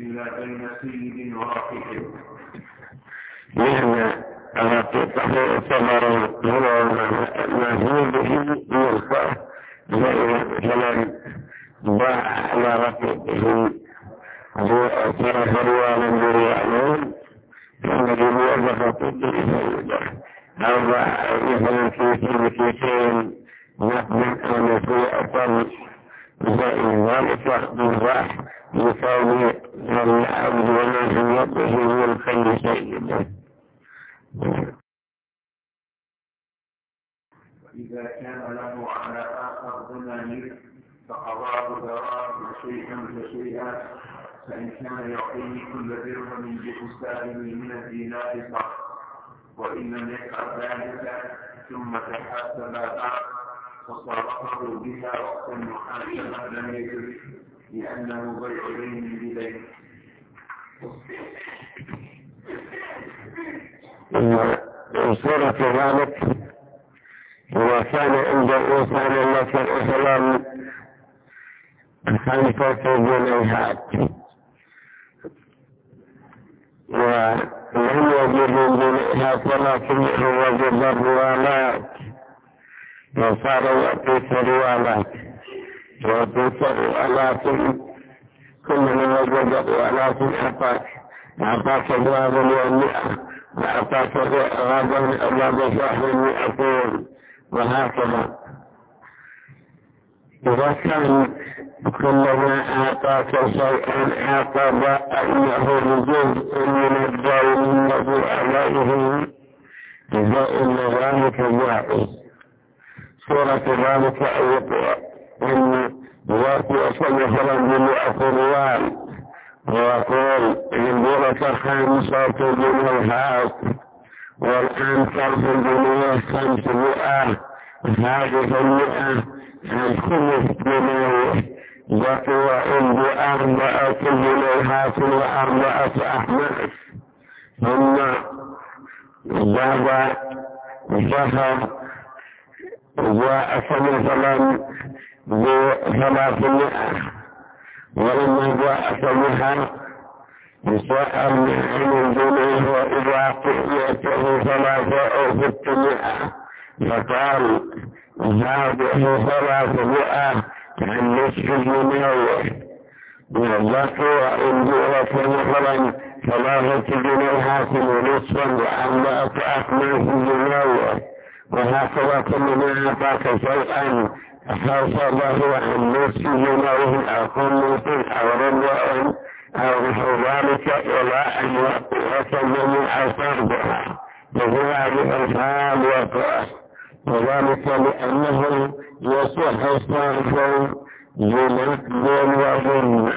إلا بين سيد واحد. لأن الرقيق يعتبر هو ما به يلقى فمن باع على رقيقه طرف ريالا بريالين فالذي يوظف رقيقه فيوضع أو باع مثلا كيسين نقد أو نسيئة زائد ذلك بالراح يساوي العبد وما في يده من الخير سيده. إذا كان له على آخر ضمان فقضاه دراهم شيئا فشيئا، فإن كان يعطيه كل درهم بحسابه من الدينار صح، وإن لم يفعل ذلك ثم تحاسب فصرفه بها وقت المحاسبة لم يجوز، لأنه بيع دين بدين. صورة ذلك إذا كان عند الإنسان مثلا 5 جنيهات ولم يجد من جنيهات ولكن هو وجد الريالات وصار يعطيك ريالات كل من وجد ريالات أعطاك جواب 100 وأعطاك غدا شهر 200 وهكذا. إذا كان كلما أعطاك شيئا أعطى أنه بجزء من الدين الذي عليه فإن ذلك جائز. صورة ذلك أن يأتي مثلا ب100 ريال ويقول عندنا 5 جنيهات والآن صرف الجنيه 500، هذه 100 عن كل جنيه بقي عندي 4 جنيهات و4 أحماس، ثم بعد شهر جاء مثلا ب300 ولما جاء بها يسأل عن الجنيه وإذا قيته 300 أو 600 فقال هذه 300 عن نصف جنيه، وبقي عندي مثلا 3 جنيهات ونصفا و4 أحماس جنيه، وهكذا كل من أعطاك شيئا حصله عن نصف جنيه أو خمس أو ربع أو نحو ذلك إلى أن يتم صرفها فهو هذه الحال وقع، وذلك لأنه يصح صرف بنقد وظلم.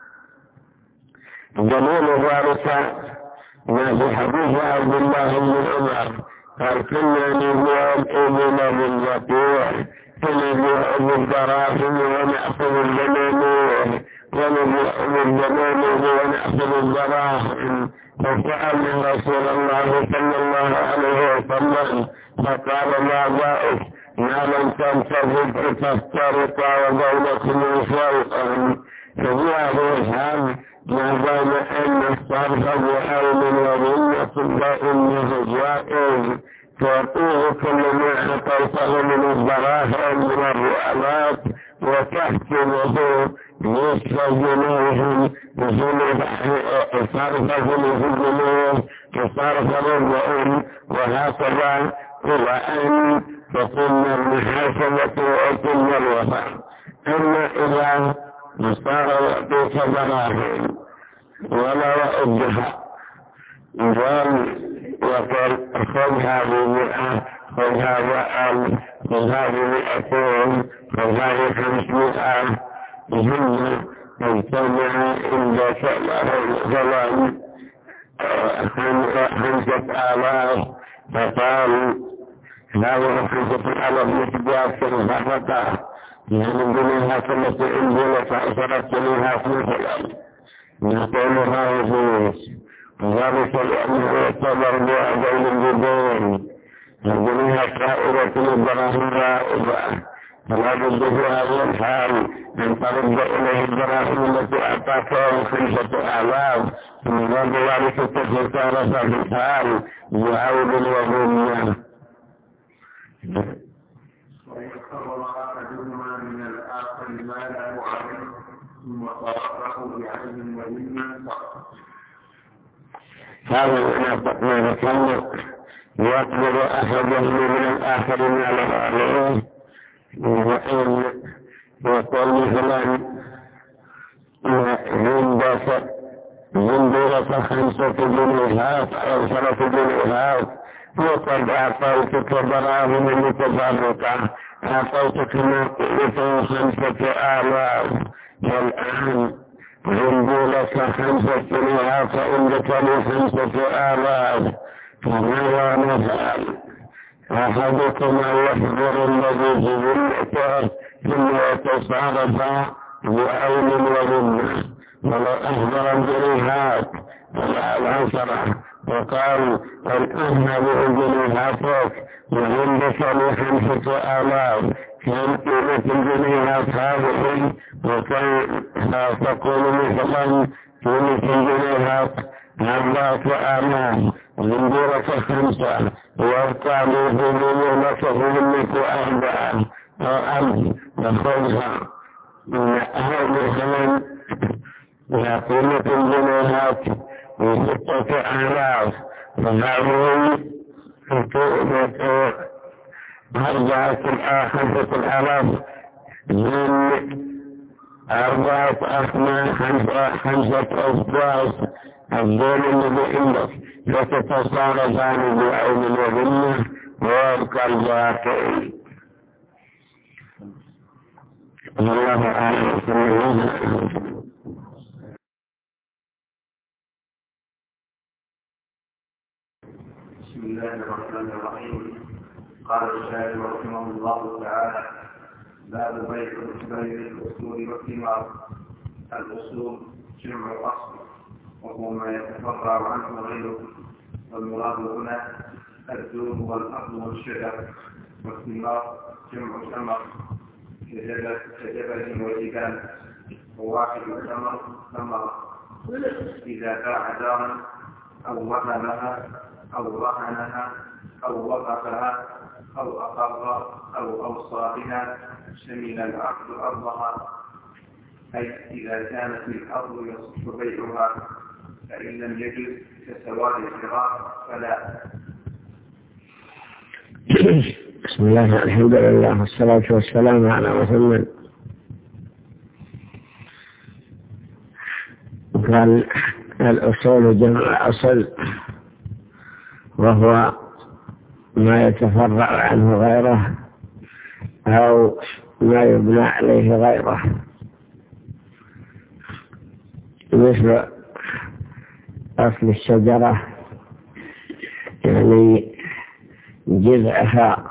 دليل ذلك ما في حديث عبد الله بن عمر قال كنا نبيع الإبل بالبطيع فنبيع بالدراهم ونأخذ الدنانير ونبيع بالدنانير ونأخذ الدراهم، فسألنا رسول الله صلى الله عليه وسلم فقال ما باؤك ما لم تنتظر تفترق وبينكم شيئا، فهو هذا الحال ما بين أن الصرف بعين وظنة فإنه جائز، تعطيه كل ما أعطيته من الدراهم من الرؤلات وتحكمه نصف جنيه صرف جنيه صرف ربع، وهكذا إلى أن تتم المحاسبة ويتم الوفاء. أما إذا صار يعطيك دراهم ولا يؤدها وقال خذها ب100 خذها ب1000 خذها ب200 خذها ب500 ثم اجتمع عند مثلا 5000 فقال هذه 5000 متجاوزة فقط يعني الجنيهات التي عندنا 10 جنيهات مثلا نقولها يجوز، وذلك لأنه يعتبر بين الجدين الجنيهات رائدة الدراهم رائدة، فلا بد في هذه الحال أن ترد إليه الدراهم التي أعطاك 5,000 من بعد ذلك تتكارث في الحال بعود وظلم. وإن قرر أحدهما من الآخر ما له عليه ثم صرفه بعين وإما هذا ما ذكرنا يطلب أحدهما من الآخر ما له عليه، وإن يقول مثلا زندورة 5 جنيهات أو 3 جنيهات، وقد أعطيتك دراهم متفرقة، أعطيتك نقلة 5,000 والآن زندورة 5 جنيهات عندك لي 5,000، فماذا نفعل؟ أحدكما يحضر الذي جبلته ثم يتصارف بعين وذمة، ولو أحضر الجنيهات العشرة وقال الآن هذه جنيهاتك وعندك لي 5,000، كان قيمة الجنيهات هذه وكان تقول مثلا قيمة الجنيهات 4,000 زندورة 5 ويبقى لي في ذنوبك ذنك 4 أو 1,000 وخذها هذه كمان قيمة الجنيهات 6,000، فهذه قيمة 4,000 من 4 أثناء 5 أسواس الدين الذي عندك يتتصارفان بعين وذمة ويبقى الباقي. الله أعلم. بسم الله الرحمن الرحيم. قال الشاعر رحمه الله تعالى: باب بيع الأصول والثمار. الأصول جمع أصل وهو ما يتفرع عنه غيره، والمراد هنا الدور والأرض والشجر، والثمار جمع ثمر كجبل وجبال، وواحد ثمر إذا باع دارا أو وهبها أو رهنها أو وقفها أو أقر أو أوصى بها شمل العقد أرضها، أي إذا كانت الأرض يصح بيعها، فإن لم يجد كسواد الشراء فلا. بسم الله الحمد لله والصلاة والسلام على محمد. قال الأصول جمع أصل، وهو ما يتفرع عنه غيره أو ما يبنى عليه غيره، مثل أصل الشجرة يعني جذعها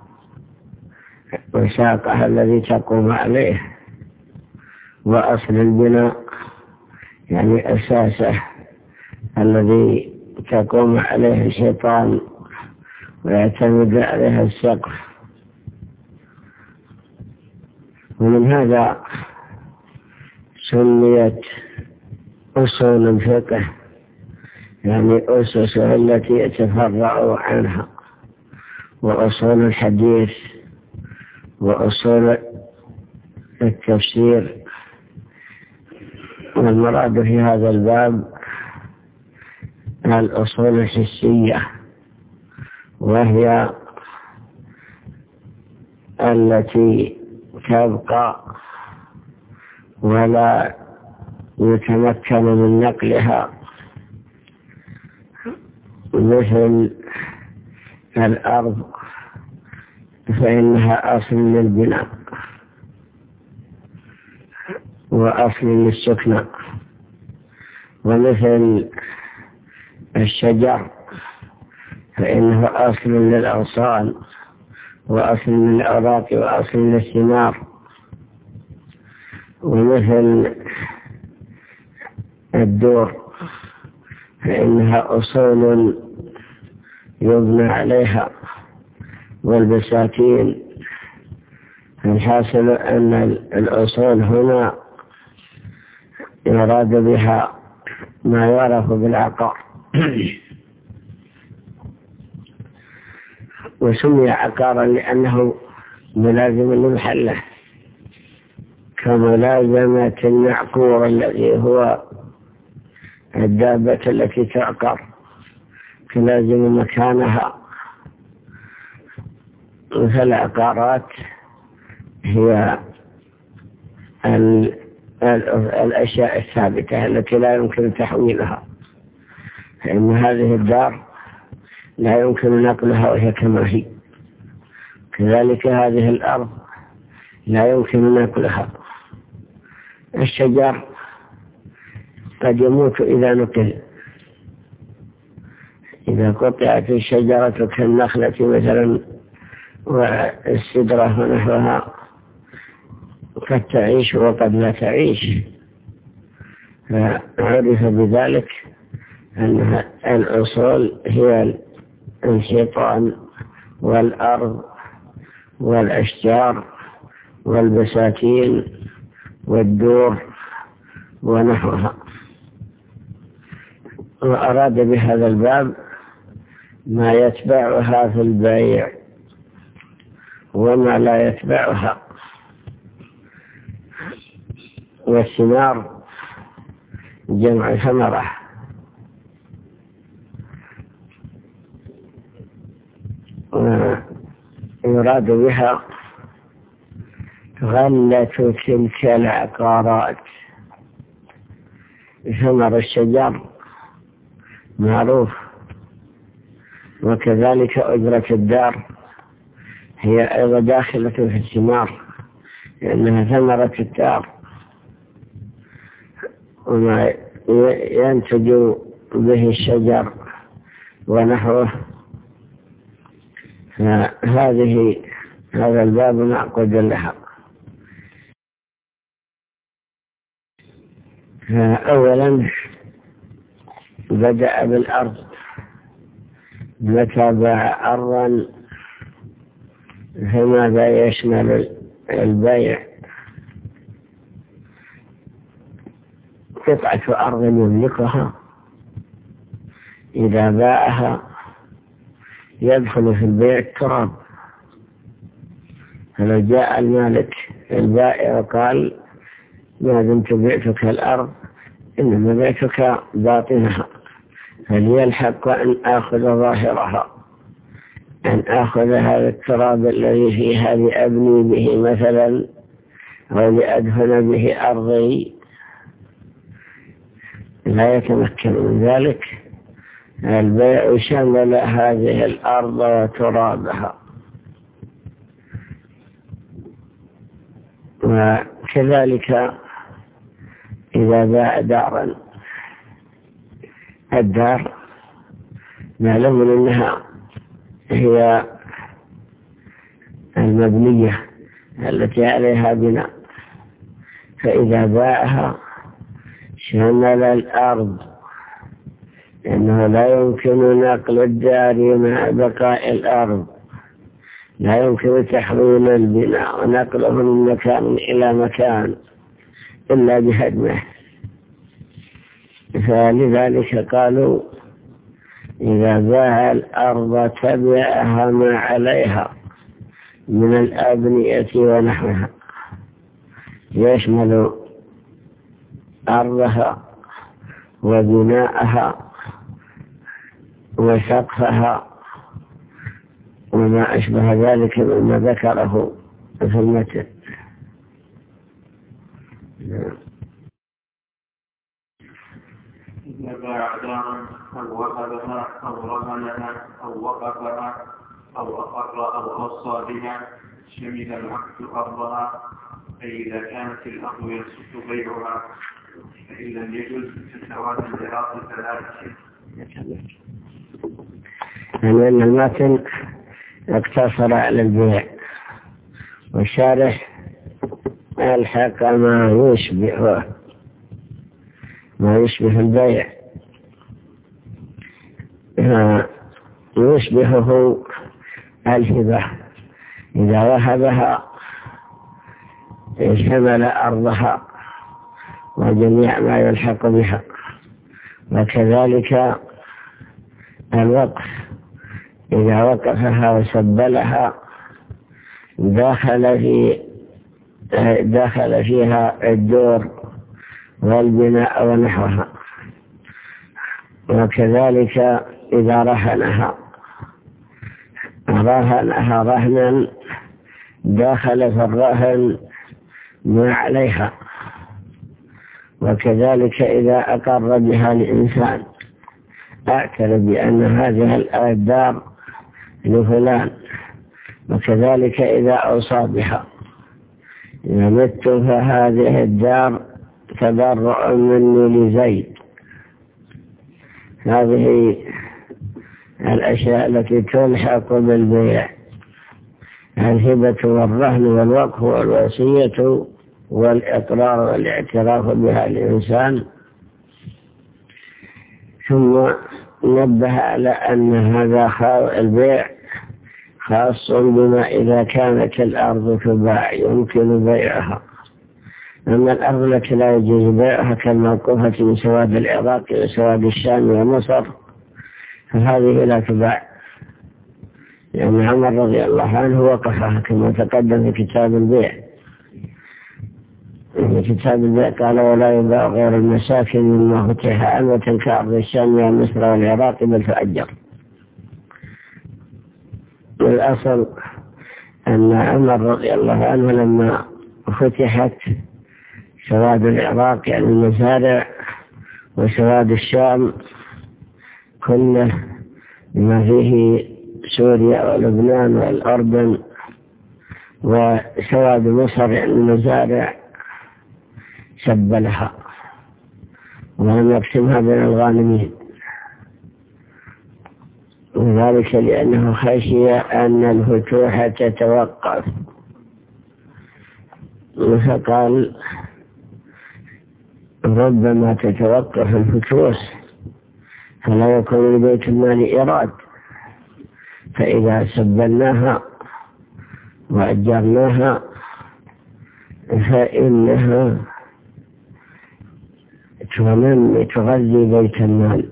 وساقها الذي تقوم عليه، وأصل البناء يعني أساسه الذي تقوم عليه الشيطان ويعتمد عليها السقف. ومن هذا سميت أصول الفقه، يعني أسسه التي يتفرع عنها، وأصول الحديث، وأصول التفسير. والمراد في هذا الباب الأصول الحسية، وهي التي تبقى ولا يتمكن من نقلها، مثل الأرض فإنها أصل للبناء وأصل للسكنة، ومثل الشجر فإنه أصل للأغصان وأصل للأوراق وأصل للثمار، ومثل الدور فإنها أصول يبنى عليها، والبساتين الحاصل أن الأصول هنا يراد بها ما يعرف بالعقار وسمي عقارا لأنه ملازم لمحله كملازمة المعقور الذي هو الدابة التي تعقر تلازم مكانها. فالعقارات هي الأشياء الثابتة التي لا يمكن تحويلها، فإن هذه الدار لا يمكن نقلها وهي كما هي، كذلك هذه الأرض لا يمكن نقلها. الشجر قد يموت إذا نقل، إذا قطعت الشجرة كالنخلة مثلا والسدرة ونحوها قد تعيش وقد لا تعيش، فعرف بذلك أن الأصول هي الحيطان والأرض والأشجار والبساتين والدور ونحوها. وأراد بهذا الباب ما يتبعها في البيع وما لا يتبعها. والثمار جمع ثمرة، ويراد بها غلة تلك العقارات. ثمر الشجر معروف، وكذلك أجرة الدار هي أيضا داخلة في الثمار لأنها ثمرة الدار وما ينتج به الشجر ونحوه. هذا الباب معقود لها. أولا بدأ بالأرض، متى باع أرضا فماذا يشمل البيع؟ قطعة أرض يملكها إذا باعها يدخل في البيع التراب. فلو جاء المالك البائع وقال ما دمت بعتك الأرض إنما بعتك باطنها، فليلحق أن آخذ ظاهرها، أن آخذ هذا التراب الذي فيها لأبني به مثلا أو لأدهن به أرضي، لا يتمكن من ذلك. البيع شمل هذه الأرض وترابها. وكذلك إذا باع دارا، الدار معلوم أنها هي المبنية التي عليها بناء، فإذا باعها شمل الأرض، لأنه لا يمكن نقل الدار مع بقاء الأرض، لا يمكن تحويل البناء ونقله من مكان إلى مكان إلا بهدمه. فلذلك قالوا إذا باع الأرض تبعها ما عليها من الأبنية ونحوها، يشمل أرضها وبناءها وسقفها وما أشبه ذلك مما ذكره في المتن. إذا باع دارا أو وهبها أو رهنها أو وقفها أو أقر أو أوصى بها شمل العقد أرضها، أي إذا كانت الأرض يصح بيعها، فإن لم يجوز فسواد العراق كذلك. لأن المتن اقتصر على البيع، والشارح الحق ما يشبه البيع، يشبهه الهبة. إذا وهبها اشتمل أرضها وجميع ما يلحق بها. وكذلك الوقف إذا وقفها وسبلها دخل فيها الدور والبناء ونحوها. وكذلك إذا رهنها رهنا دخل في الرهن ما عليها. وكذلك إذا أقر بها الإنسان اعترف بأن هذه الدار لفلان. وكذلك إذا أوصى بها إذا مت فهذه الدار تبرع مني لزيد. هذه الأشياء التي تلحق بالبيع: الهبة والرهن والوقف والوصية والإقرار والاعتراف بها الإنسان. ثم نبه على أن هذا البيع خاص بما إذا كانت الأرض تباع يمكن بيعها. أما الأرض التي لا يجوز بيعها كالموقوفة من سواد العراق وسواد الشام ومصر فهذه لا تباع، لأن عمر رضي الله عنه وقفها كما تقدم في كتاب البيع. في كتاب البيع قال: ولا يباع غير المساكن مما فتح أمة كأرض الشام ومصر والعراق بل تؤجر. والأصل أن عمر رضي الله عنه لما فتحت سواد العراق يعني المزارع وسواد الشام كله بما فيه سوريا ولبنان والأردن وسواد مصر يعني المزارع سبلها ولم يقسمها بين الغانمين، وذلك لأنه خشي أن الفتوح تتوقف. فقال: ربما تتوقف الفتوح فلا يكون لبيت المال إيراد، فإذا سبلناها وأجرناها فإنها تغذي بيت المال.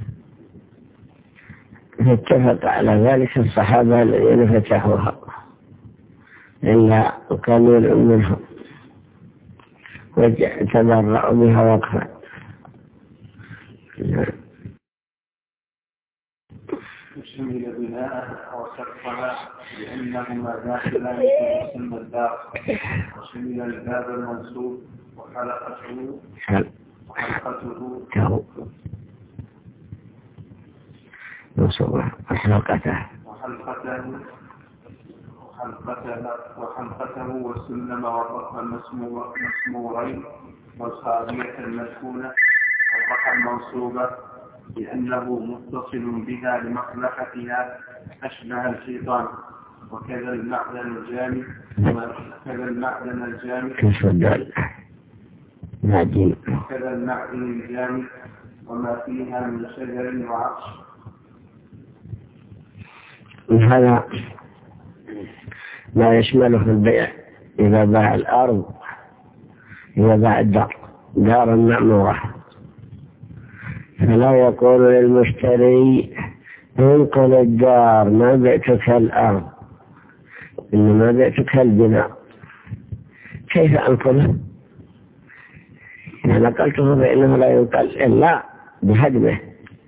فاتفق على ذلك الصحابة الذين فتحوها إلا قليل منهم وتبرعوا بها وقفا. شمل بناء وسقفها لأنهما داخلان في مسمى الدار. وشمل الباب المنصوب وحلقته والسلم والرقم المسمورين والخارية المسكونة والرقم المنصوبة لأنه متصل بها لمصلحتها أشبه الشيطان. وكذا المعدن الجامد وما فيها من شجر وعرش. هذا ما يشمله في البيع. إذا باع الأرض، إذا باع دار معمورة، فلا يقول للمشتري: انقل الدار ما بعتك الأرض، إنما بعتك البناء. كيف أنقله؟ إذا نقلته فإنه لا ينقل إلا بهدمه.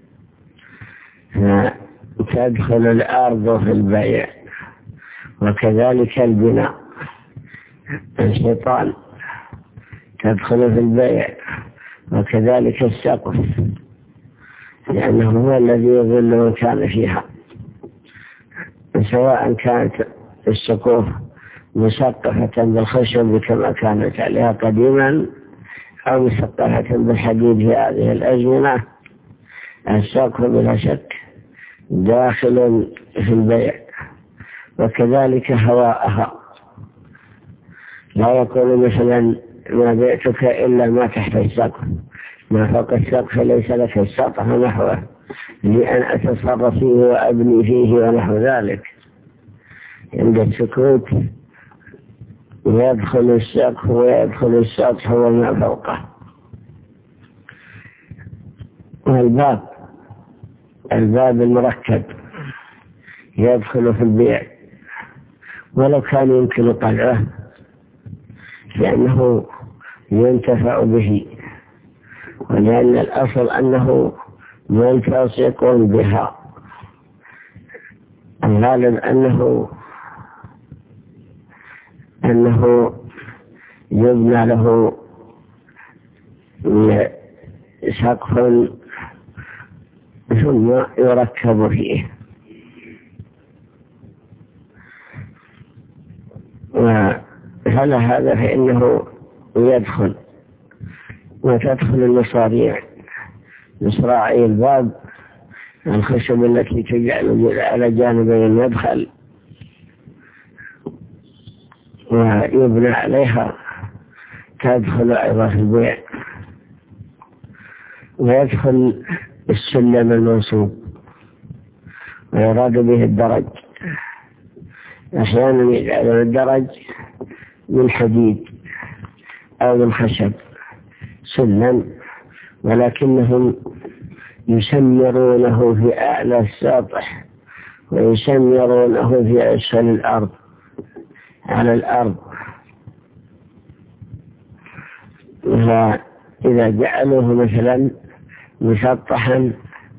تدخل الأرض في البيع، وكذلك البناء. الشيطان تدخل في البيع، وكذلك السقف، لأنه هو الذي يظل من كان فيها، سواء كانت السقوف مسقفة بالخشب كما كانت عليها قديما أو مسقفة بالحديد في هذه الأزمنة. السقف بلا شك داخل في البيع. وكذلك هواءها، لا يكون مثلا ما بعتك إلا ما تحت السقف، ما فوق السقف ليس لك السطح نحوه لأن أتصرف فيه وأبني فيه ونحو ذلك. عند السكوت يدخل السقف ويدخل السطح وما فوقه. الباب المركب يدخل في البيع ولو كان يمكن طلعه، لأنه ينتفع به، ولأن الأصل أنه ملتصق بها. الغالب أنه يبنى له سقف ثم يركب فيه. وعلى هذا فإنه يدخل، وتدخل المصاريع، مصراعي الباب، الخشب التي تجعل على جانبي المدخل ويبنى عليها، تدخل أيضا في البيع. ويدخل السلم المنصوب، ويراد به الدرج. أحيانا يجعل الدرج من حديد أو من خشب سلم، ولكنهم يسمرونه في أعلى السطح ويسمرونه في أسفل الأرض على الأرض. فإذا جعلوه مثلا مسطحا،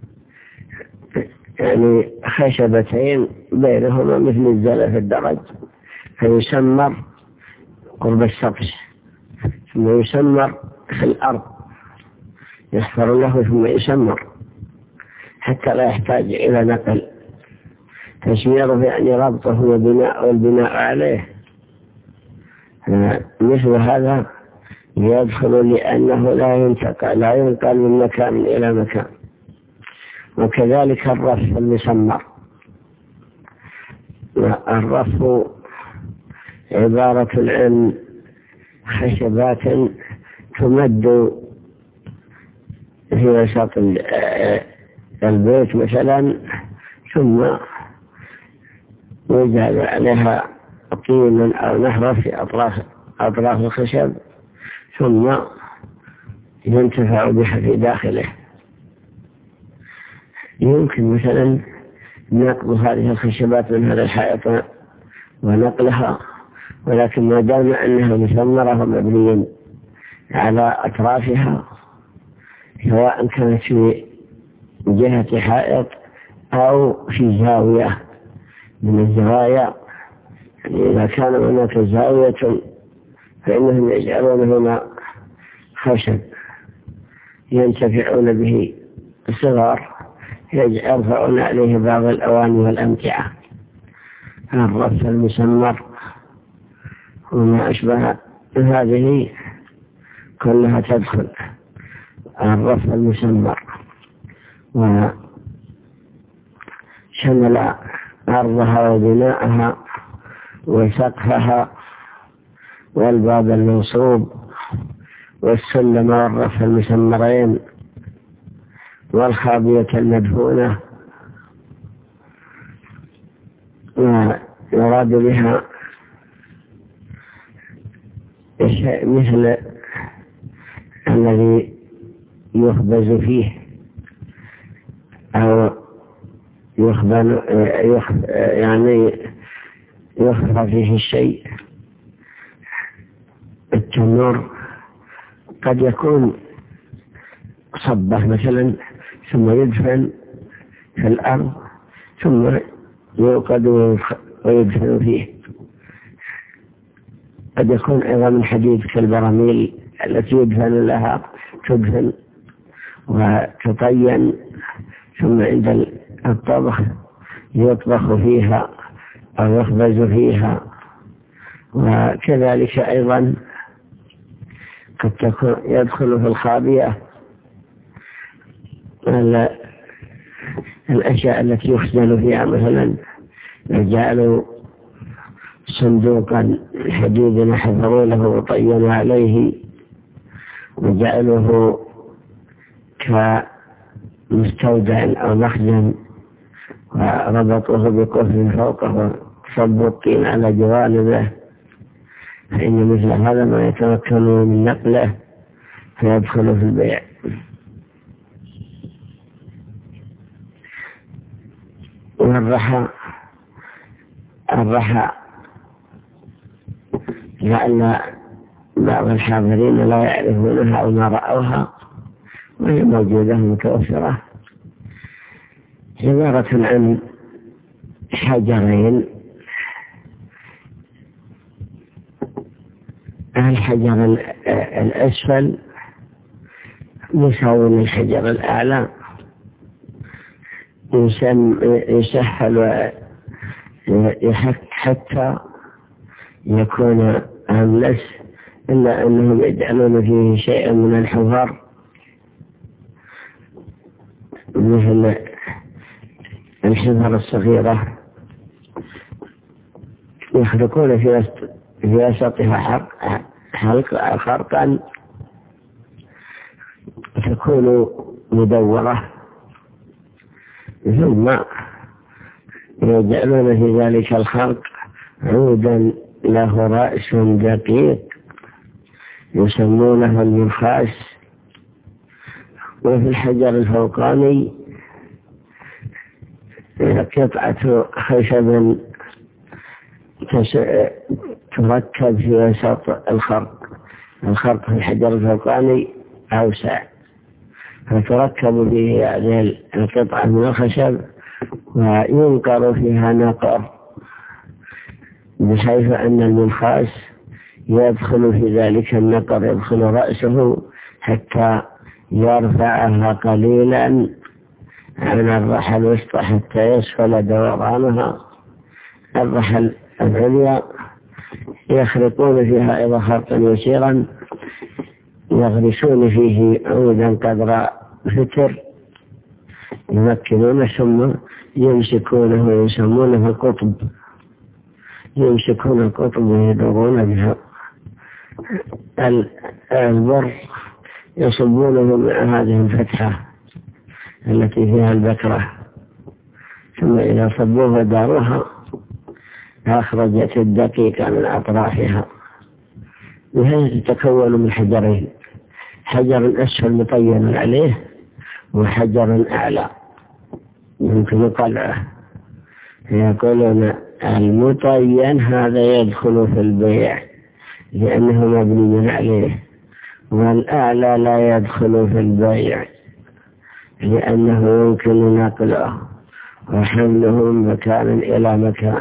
يعني خشبتين بينهما مثل الزلة في الدرج، فيسمر قرب السطح ثم يسمر في الأرض، يحفر له ثم يسمر حتى لا يحتاج إلى نقل. تسميره يعني ربطه والبناء عليه. مثل هذا يدخل لأنه لا ينقل من مكان إلى مكان. وكذلك الرف المسمر. الرف عبارة عن خشبات تمد في وسط البيت مثلا، ثم يجعل عليها طين أو نحر في أطراف الخشب، ثم ينتفع بها في داخله. يمكن مثلا نقل هذه الخشبات من هذا الحائط ونقلها، ولكن ما دام أنها مسمرة ومبنية على أطرافها، سواء كانت في جهة حائط أو في زاوية من الزوايا، يعني إذا كان هناك زاوية فإنهم يجعلون هنا خشب ينتفعون به الصغار، يرفعون عليه بعض الأواني والأمتعة. الرف المسمر وما أشبه هذه كلها تدخل الرف المسمر، وشمل أرضها وبناءها وسقفها والباب المنصوب والسلم والرف المسمرين والخابية المدفونة. ويراد بها مثل الذي يخبز فيه أو يعني يخبز فيه الشيء. التنور قد يكون صبة مثلا، ثم يدفن في الأرض، ثم يوقد ويدفن فيه. قد يكون أيضا من حديد كالبراميل التي يدفن لها، تدفن وتطين، ثم عند الطبخ يطبخ فيها أو يخبز فيها. وكذلك أيضا قد يدخل في الخابية الأشياء التي يخزن فيها، مثلا يجعلوا صندوقا حديدا حفروا له وطينوا عليه وجعلوه كمستودع أو مخزن، وربطوه بقفل فوقه وصبوا الطين على جوانبه. فإن مثل هذا ما يتمكنون من نقله فيدخل في البيع. والرحى لأن بعض الحاضرين لا يعرفونها أو ما رأوها وهي موجودة متوفرة، عبارة عن حجرين، الحجر الأسفل مساوي للحجر الأعلى، يسهل ويحك حتى يكون أملس، إلا أنهم يجعلون فيه شيئا من الحفر مثل الحفر الصغيرة، يخلقون في وسطها خرقا تكون مدورة، ثم يجعلون في ذلك الخرق عودا له رأس دقيق يسمونه المنخاس. وفي الحجر الفوقاني قطعة خشب تركب في وسط الخرق في الحجر الفوقاني أوسع، فتركب به هذه القطعة من الخشب وينقر فيها نقر، بحيث أن المنخاس يدخل في ذلك النقر، يدخل رأسه حتى يرفعها قليلا عن الرحى الوسطى حتى يسفل دورانها. الرحى العليا يخرقون فيها إذا خرقا يسيرا، يغرسون فيه عودا قدر فتر يمكنونه، ثم يمسكونه ويسمونه القطب، يمسكون القطب ويدورون بها البر، يصبونه مع هذه الفتحة التي فيها البكرة، ثم إذا صبوها داروها أخرجت الدقيقة من أطرافها، وهي تتكون من حجرين، حجر أسفل مطين عليه وحجر أعلى يمكن قلعه، يقولون المطين هذا يدخل في البيع لأنه مبني عليه، والأعلى لا يدخل في البيع لأنه يمكن نقله وحمله من مكان إلى مكان.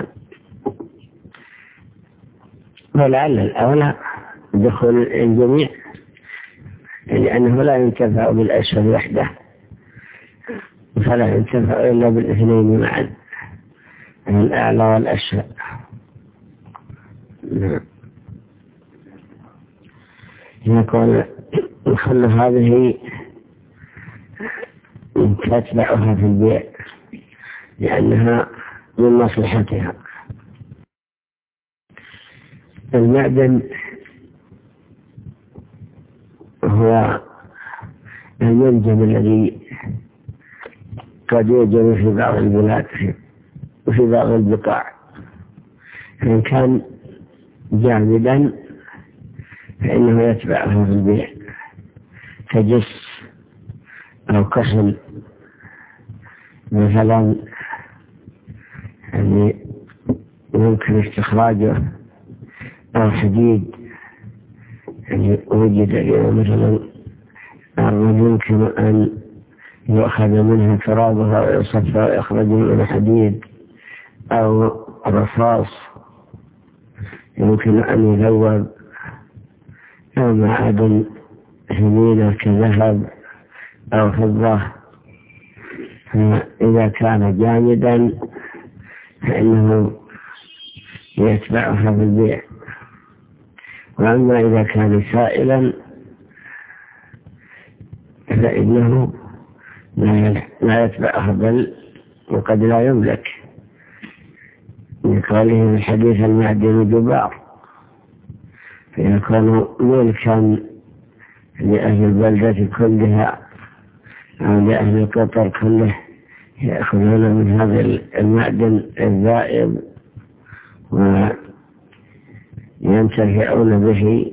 ولعل الأولى دخول الجميع لأنه لا ينتفع بالأسفل وحده، فلا ينتفع إلا بالاثنين معا، الأعلى والأسفل. يقول الخلف هذه تتبعها في البيع لأنها من مصلحتها. المعدن هو المنجم الذي قد يوجد في بعض البلاد وفي بعض البقاع، فإن كان جامدا فإنه يتبعه في البيع كجس أو كحل مثلا، يعني يمكن استخراجه، أو حديد يعني وجد مثلا أرض يمكن أن يؤخذ منها ترابها ويصفى ويخرج منها حديد، أو رصاص يمكن أن يذوب، أو معادن ثمينة كذهب أو فضة. فإذا كان جامدا فإنه يتبعها في البيع، وأما إذا كان سائلا فإنه لا يتبعها، بل وقد لا يملك، يقاله في الحديث المعدن جبار، فيكون ملكا لأهل البلدة كلها أو لأهل القطر كله، يأخذون من هذا المعدن الذائب ويأخذون ينتفعون به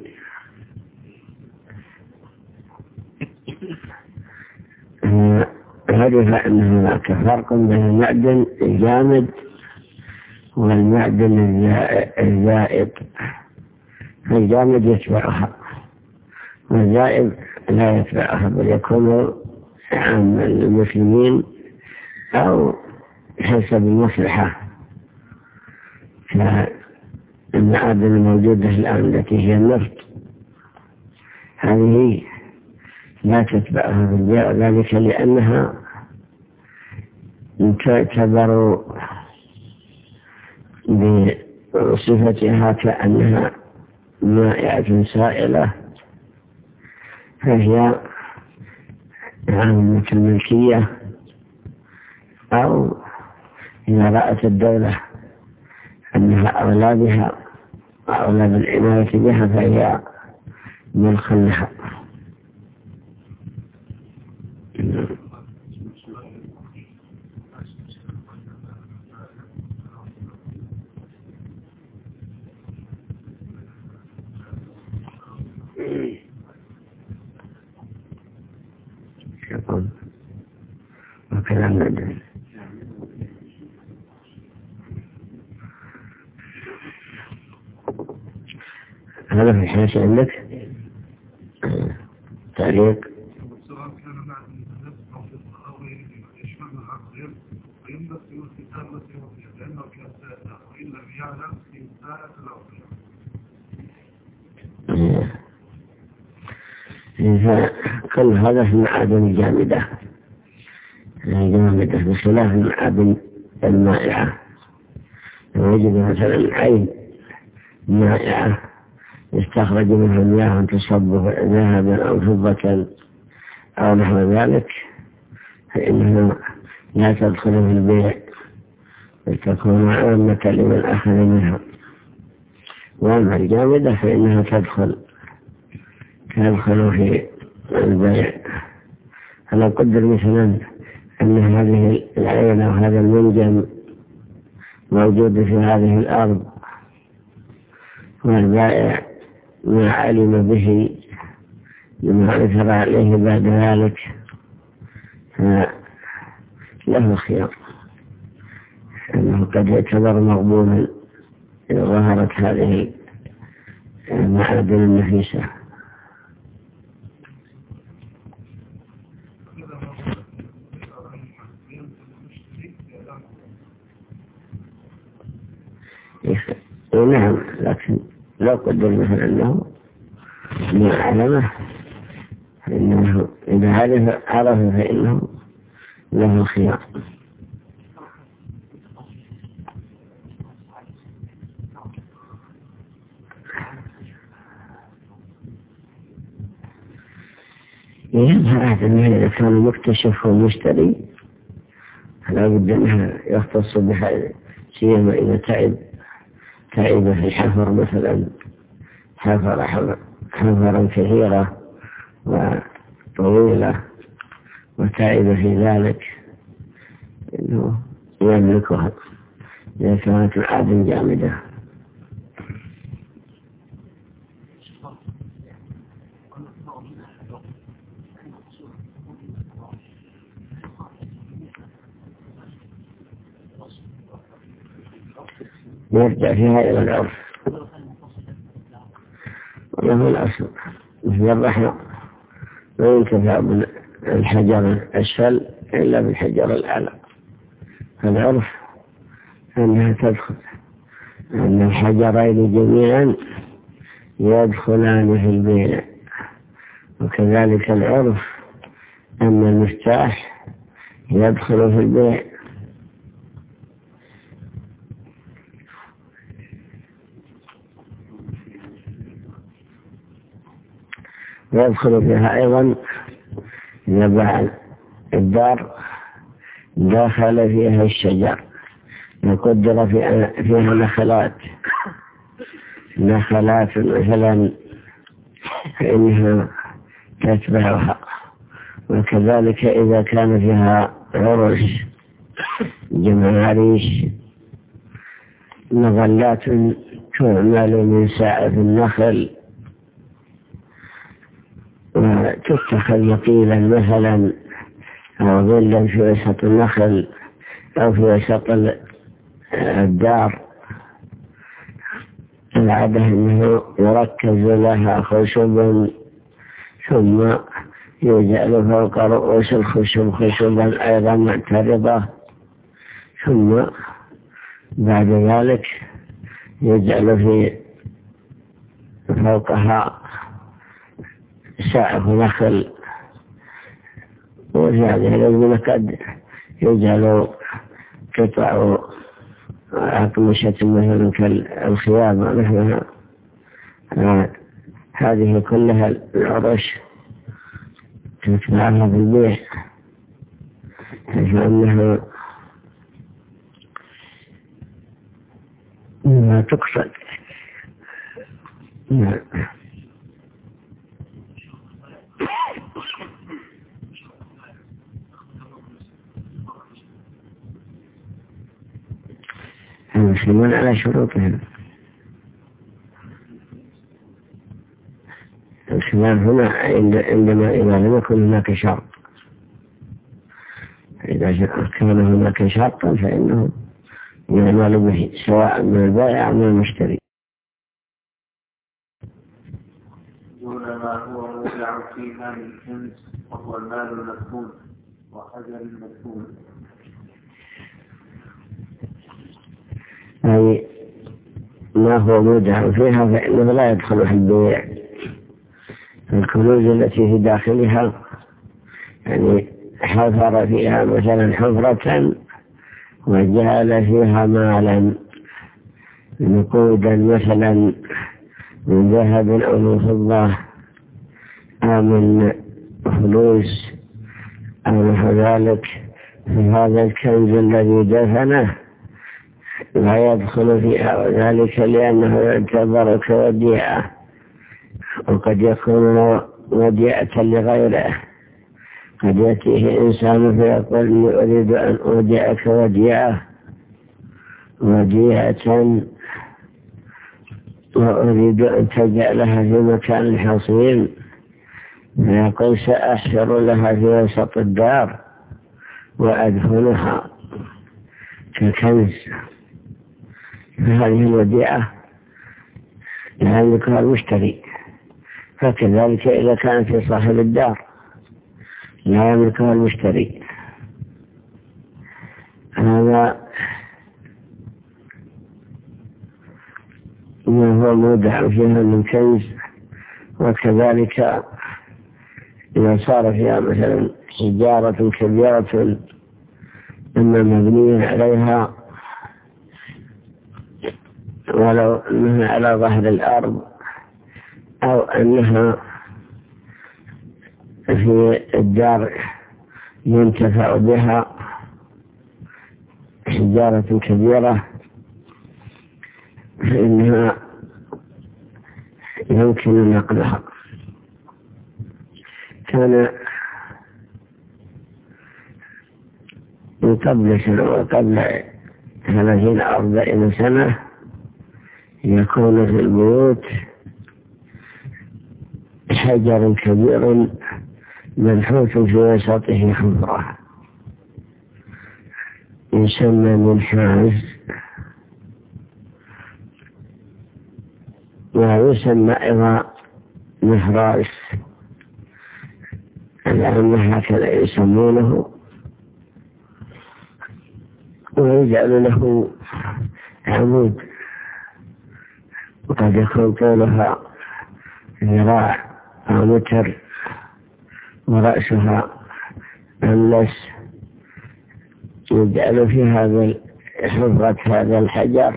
عرف أن هناك فرق بين المعدن الجامد والمعدن الزائد. الجامد يتبعها والزائد لا يتبعها، بل يكون عام المسلمين أو حسب المصلحة. فالمعادن الموجودة الآن التي هي النفط هذه لا تتبعها في البيع، ذلك لأنها تعتبر بصفتها كأنها مائعة سائلة، فهي عامة الملكية، أو إذا رأت الدولة أنها أولى بها وأولى بالعناية بها فهي ملكا لها. وكلام ندري هذا في الحاشية عندك تعليق. كل هذا في المعادن الجامدة بخلاف المعادن المائعة. يوجد مثلا عين مائعة يستخرج منها المياه تصب ذهبا أو فضة أو نحو ذلك، فإنها لا تدخل في البيع، تكون عامة لمن أخذ منها. وأما الجامدة فإنها تدخل في البيع. فلو قدر مثلا أن هذه العين أو هذا المنجم موجود في هذه الأرض والبائع ما علم به لما أثر عليه بعد ذلك له خيار أنه قد يعتبر مقبولا إذا ظهرت هذه المعادن النفيسة. نعم، لكن لو قدر مثلا أنه ما علمه فإنه إذا عرف فإنه له خيار. يظهر أنه إذا كان مكتشف ومشتري فلا بد أنه يختص بهذا، سيما إذا تعب في الحفر مثلا، حفرا كثيرة وطويلة وتعب في ذلك إنه يملكها إذا كانت معادن جامدة. يرجع فيها إلى العرف وله الأصل. مثل الرحم لا ينتفع بالحجر الأسفل إلا بالحجر الأعلى. فالعرف أنها تدخل، أن الحجرين جميعا يدخلان في البيع. وكذلك العرف أن المفتاح يدخل في البيع. ويدخل فيها أيضا إذا باع الدار دخل فيها الشجر، يقدر فيها نخلات مثلا فإنها تتبعها. وكذلك إذا كان فيها عرش جمعاريش مظلات تعمل من ساعة النخل وتتخذ مقيلا مثلا أو ظلا في وسط النخل أو في وسط الدار. العادة أنه يركز لها خشب ثم يجعل فوق رؤوس الخشب خشبا أيضا معترضة، ثم بعد ذلك يجعل في فوقها ساعة نخل، وفي هذه الأزمنة قد يجعل قطع أقمشة مثلا كالخيام مثلها. هذه كلها العرش تتبعها بالبيع، فإنه ما تقصد. المسلمون على شروطهم. الخلاف هنا عندما إذا لم يكن هناك شرط، إذا كان هناك شرط فإنه يعمل به سواء من البائع أو من المشتري. دون ما هو مودع فيها من كنز وهو المال المدفون وحجر المدفون. أي ما هو مودع فيها فإنه لا يدخل في البيع. الكنوز التي في داخلها يعني حفر فيها مثلا حفرة وجعل فيها مالا نقودا مثلا من ذهب أو من فضة أو من فلوس أو نحو ذلك، فهذا الكنز الذي دفنه لا يدخل فيها، وذلك لأنه يعتبر كوديعة، وقد يكون وديعة لغيره. قد يأتيه إنسان فيقول لي أريد أن أودعك وديعة وأريد أن تجعلها في مكان حصين، فيقول سأحشر لها في وسط الدار وأدفنها ككنز. فهذه الوديعة لا يملكها المشتري، فكذلك إذا كانت في صاحب الدار لا يملكها المشتري. هذا ما هو مودع فيها من كنز. وكذلك إذا صار فيها مثلا حجارة كبيرة إما مبنية عليها ولو أنها على ظهر الأرض أو أنها في الدار ينتفع بها حجارة كبيرة، فإنها يمكن نقلها. كان من قبل سنة وقبل 30-40 سنة يكون في البيوت حجر كبير منحوت في وسطه حفرة يسمى منحاز، ويسمى أيضا محراس، الآن هكذا يسمونه، ويجعل له عمود وقد يكون طولها ذراع أو متر ورأسها أملس، يجعل في هذا حفرة هذا الحجر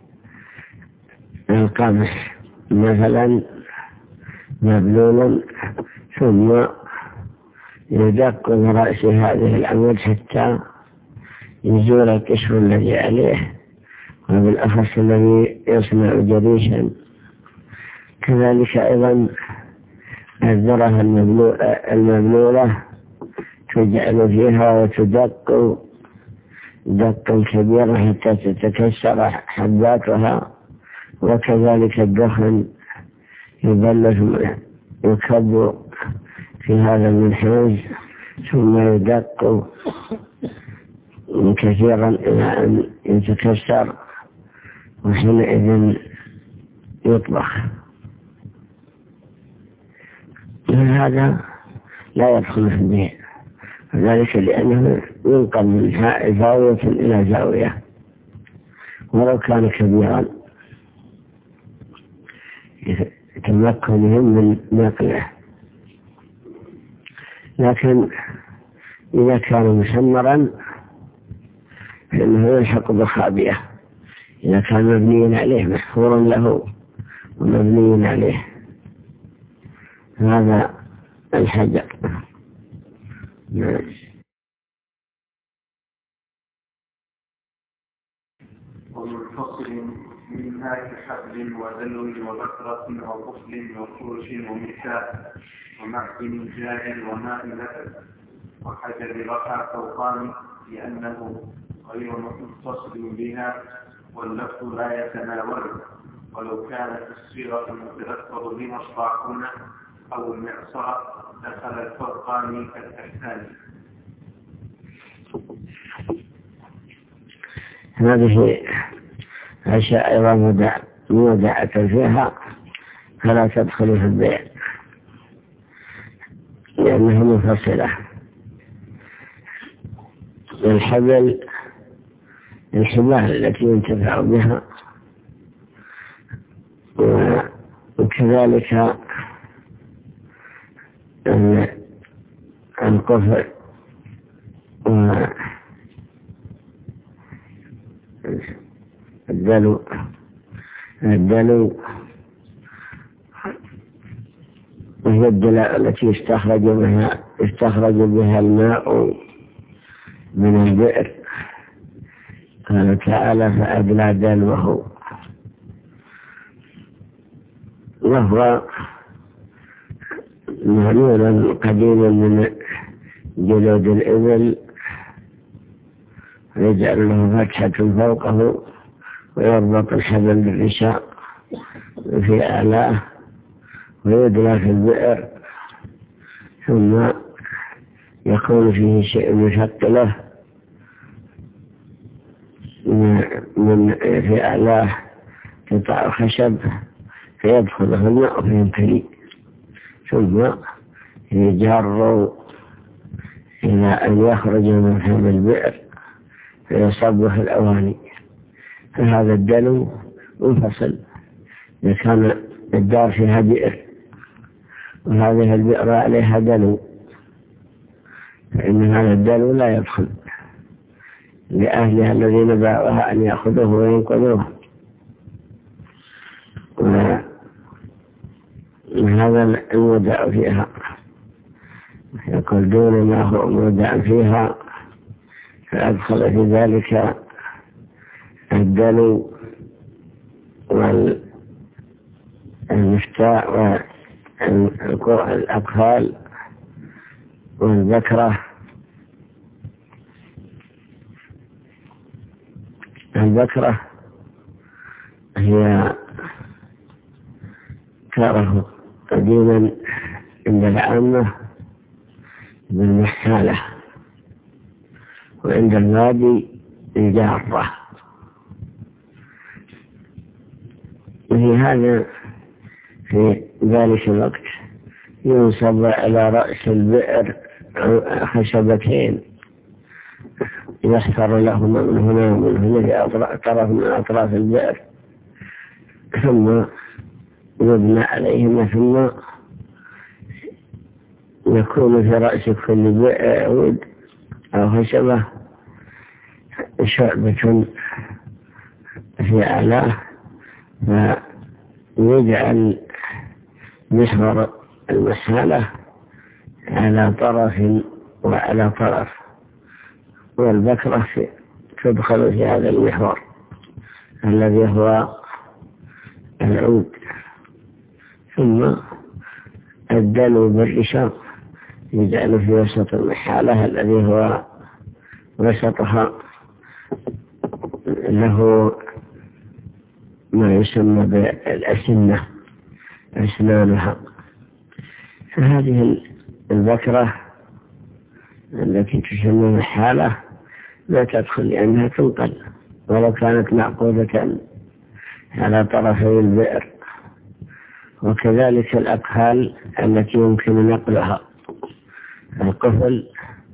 القمح مثلا مبلولا، ثم يدق برأس هذه العمود حتى يزول القشر الذي عليه، وبالأخص الذي يصنع جريشا. كذلك أيضا الذرة المبلولة تجعل فيها وتدق دقا كبيرا حتى تتكسر حباتها وكذلك الدخن يبلج يكب في هذا المنحاج ثم يدق كثيرا إلى أن يتكسر وحينئذ يطبخ. هذا لا يدخل في البيع، وذلك لأنه ينقل من زاوية إلى زاوية ولو كان كبيرا تمكنهم من نقله. لكن إذا كان مسمرا فإنه يلحق بالخابئة إذا كان مبنيا عليه محفورا له ومبنيا عليه هذا الحجر. ومنفصل منها كحبل ودلو وبكرة وطفل وفرش ومكاء ومعدن جاهل وماء لبن وحجر رفع فوقان لأنه غير متصل بها واللفظ لا يتناوله، ولو كانت الصيغة تلفظ بها الطاحونة أو المعصرة دخل الفرقان كالتحتان. هذه أشياء أيضا مودعة فيها فلا تدخل في البيع لأنها منفصلة. الحبل الحبال التي ينتفع بها، وكذلك القفل والدلو وهي الدلاء التي يستخرج بها الماء من البئر. قال تعالى فأدلى دلوه، وهو معمول قديما من جلود الإبل ويجعل له فتحة فوقه ويربط الحبل بالرشاء في أعلاه ويدلى في البئر ثم يكون فيه شيء مثقله من في أعلاه قطع خشب فيدخله الماء فيمتلئ ثم يجر إلى أن يخرج من هذا البئر فيصب في الأواني. فهذا الدلو منفصل. إذا كان الدار فيها بئر وهذه البئر عليها دلو فإن هذا الدلو لا يدخل لأهلها الذين باعوها أن يأخذوه وينقذوه. وهذا المودع فيها يقول دون ما هو مودع فيها فأدخل في ذلك الدلو والمفتاء والأقفال والبكرة. البكرة هي تاره قديما عند العامة بالمحالة وعند الوادي الجارة. وفي هذا في ذلك الوقت ينصب على رأس البئر خشبتين يحفر لهما من هنا ومن هنا في طرف من أطراف البئر ثم يبنى عليهما ثم يكون في رأس كل عود أو خشبة شعبة في أعلاه فيجعل محور المسالة على طرف وعلى طرف والبكرة تدخل في هذا المحور الذي هو العود. ثم الدلو بالرشاق يجعل في وسط المحالة الذي هو وسطها له ما يسمى بالأسنة أسنانها. فهذه البكرة التي تسمى الحالة لا تدخل لأنها تنقل ولو كانت معقودة على طرفي البئر. وكذلك الأكهال التي يمكن نقلها، القفل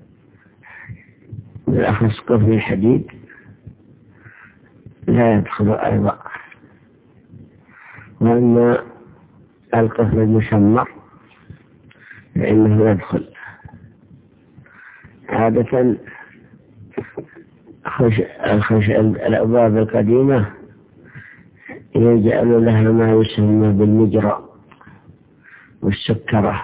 بالأخص قفل الحديد لا يدخل أيضا. وأما القفل المسمر فإنه يدخل. عادة الأبواب القديمة يجعل لها ما يسمى بالمجرى والسكرة.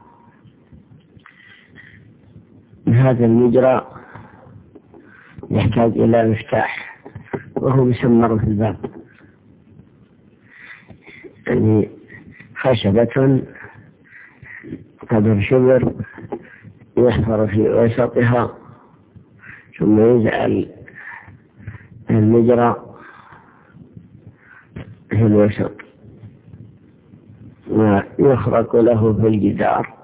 هذا المجرى يحتاج إلى مفتاح وهو مسمر في الباب، يعني خشبة قدر شبر يحفر في وسطها ثم يجعل المجرى في الوسط ويخرق له في الجدار،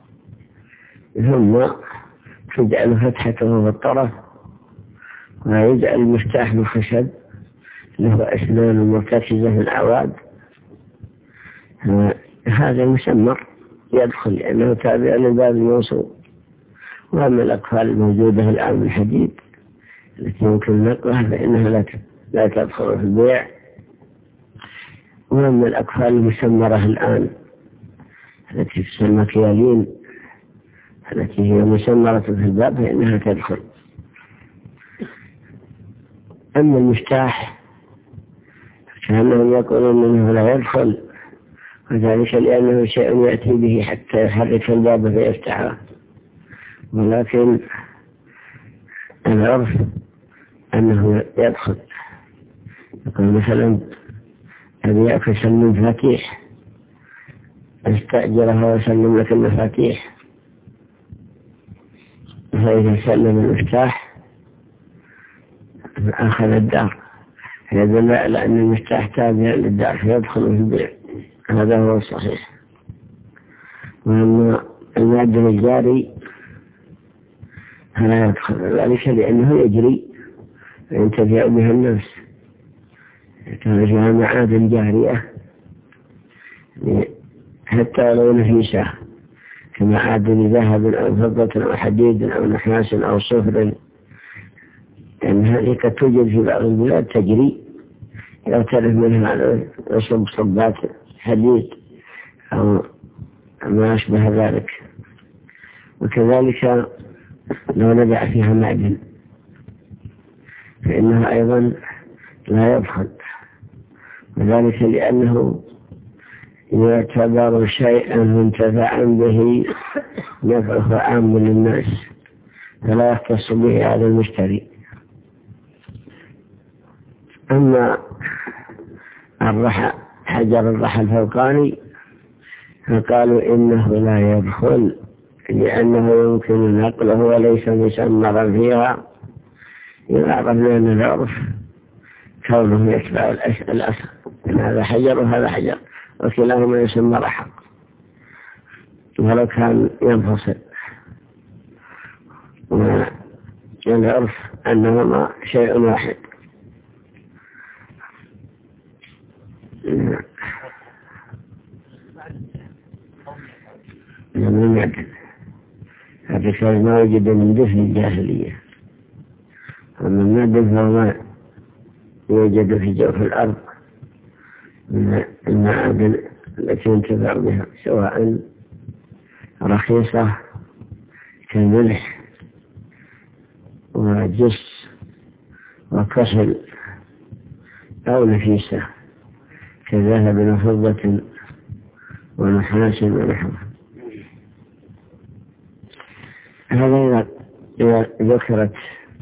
ثم تجعل فتحته في الطرف ويجعل المفتاح من خشب له أسنان مرتكزة في الأعواد. هذا المسمر يدخل لأنه تابع للباب الموصول. وأما الأقفال الموجودة الآن بالحديد التي يمكن نقلها فإنها لا تدخل في البيع. وأما الأقفال المسمرة الآن التي تسمى كيالين التي هي مسمرة في الباب فإنها تدخل. أما المفتاح كأنهم يقولون أنه لا يدخل، وذلك لأنه شيء يأتي به حتى يحرك الباب فيفتحه. ولكن العرف أنه يدخل. يقول مثلا أبيعك سلم مفاتيح، استأجرها وسلم لك المفاتيح، فإذا سلم المفتاح أخذ الدار يدل على أن المفتاح تابع للدار فيدخل في البيع. هذا هو الصحيح. وأما المعدن الجاري فلا يدخل ذلك لأنه يجري وينتفع به النفس. ترجع معادن جارية حتى لو نفيسة كمعادن ذهب أو فضة أو حديد أو نحاس أو صفر، لأن هذه قد توجد في بعض البلاد تجري يعترف منها على صبات حديد أو ما أشبه ذلك. وكذلك لو نبع فيها معدن فإنها أيضا لا يدخل، وذلك لأنه يعتبر شيئا منتفعا به نفعه عام للناس فلا يختص به على المشتري. أما حجر الرحى الفوقاني فقالوا إنه لا يدخل لأنه يمكن نقله وليس مسمرا فيها. يعرف لأن العرف كونه يتبع الأصل، هذا حجر وهذا حجر وكلاهما يسمى رحى ولو كان ينفصل. والعرف أنهما شيء واحد. من معدن هذا شيء ما وجد من دفن الجاهلية. أما المعدن فهو ما يوجد في جوف الأرض من المعادن التي ينتفع بها سواء رخيصة كالملح وجس وكسل أو نفيسة كذهب وفضة ونحاس ونحوه. هذا إذا ذكرت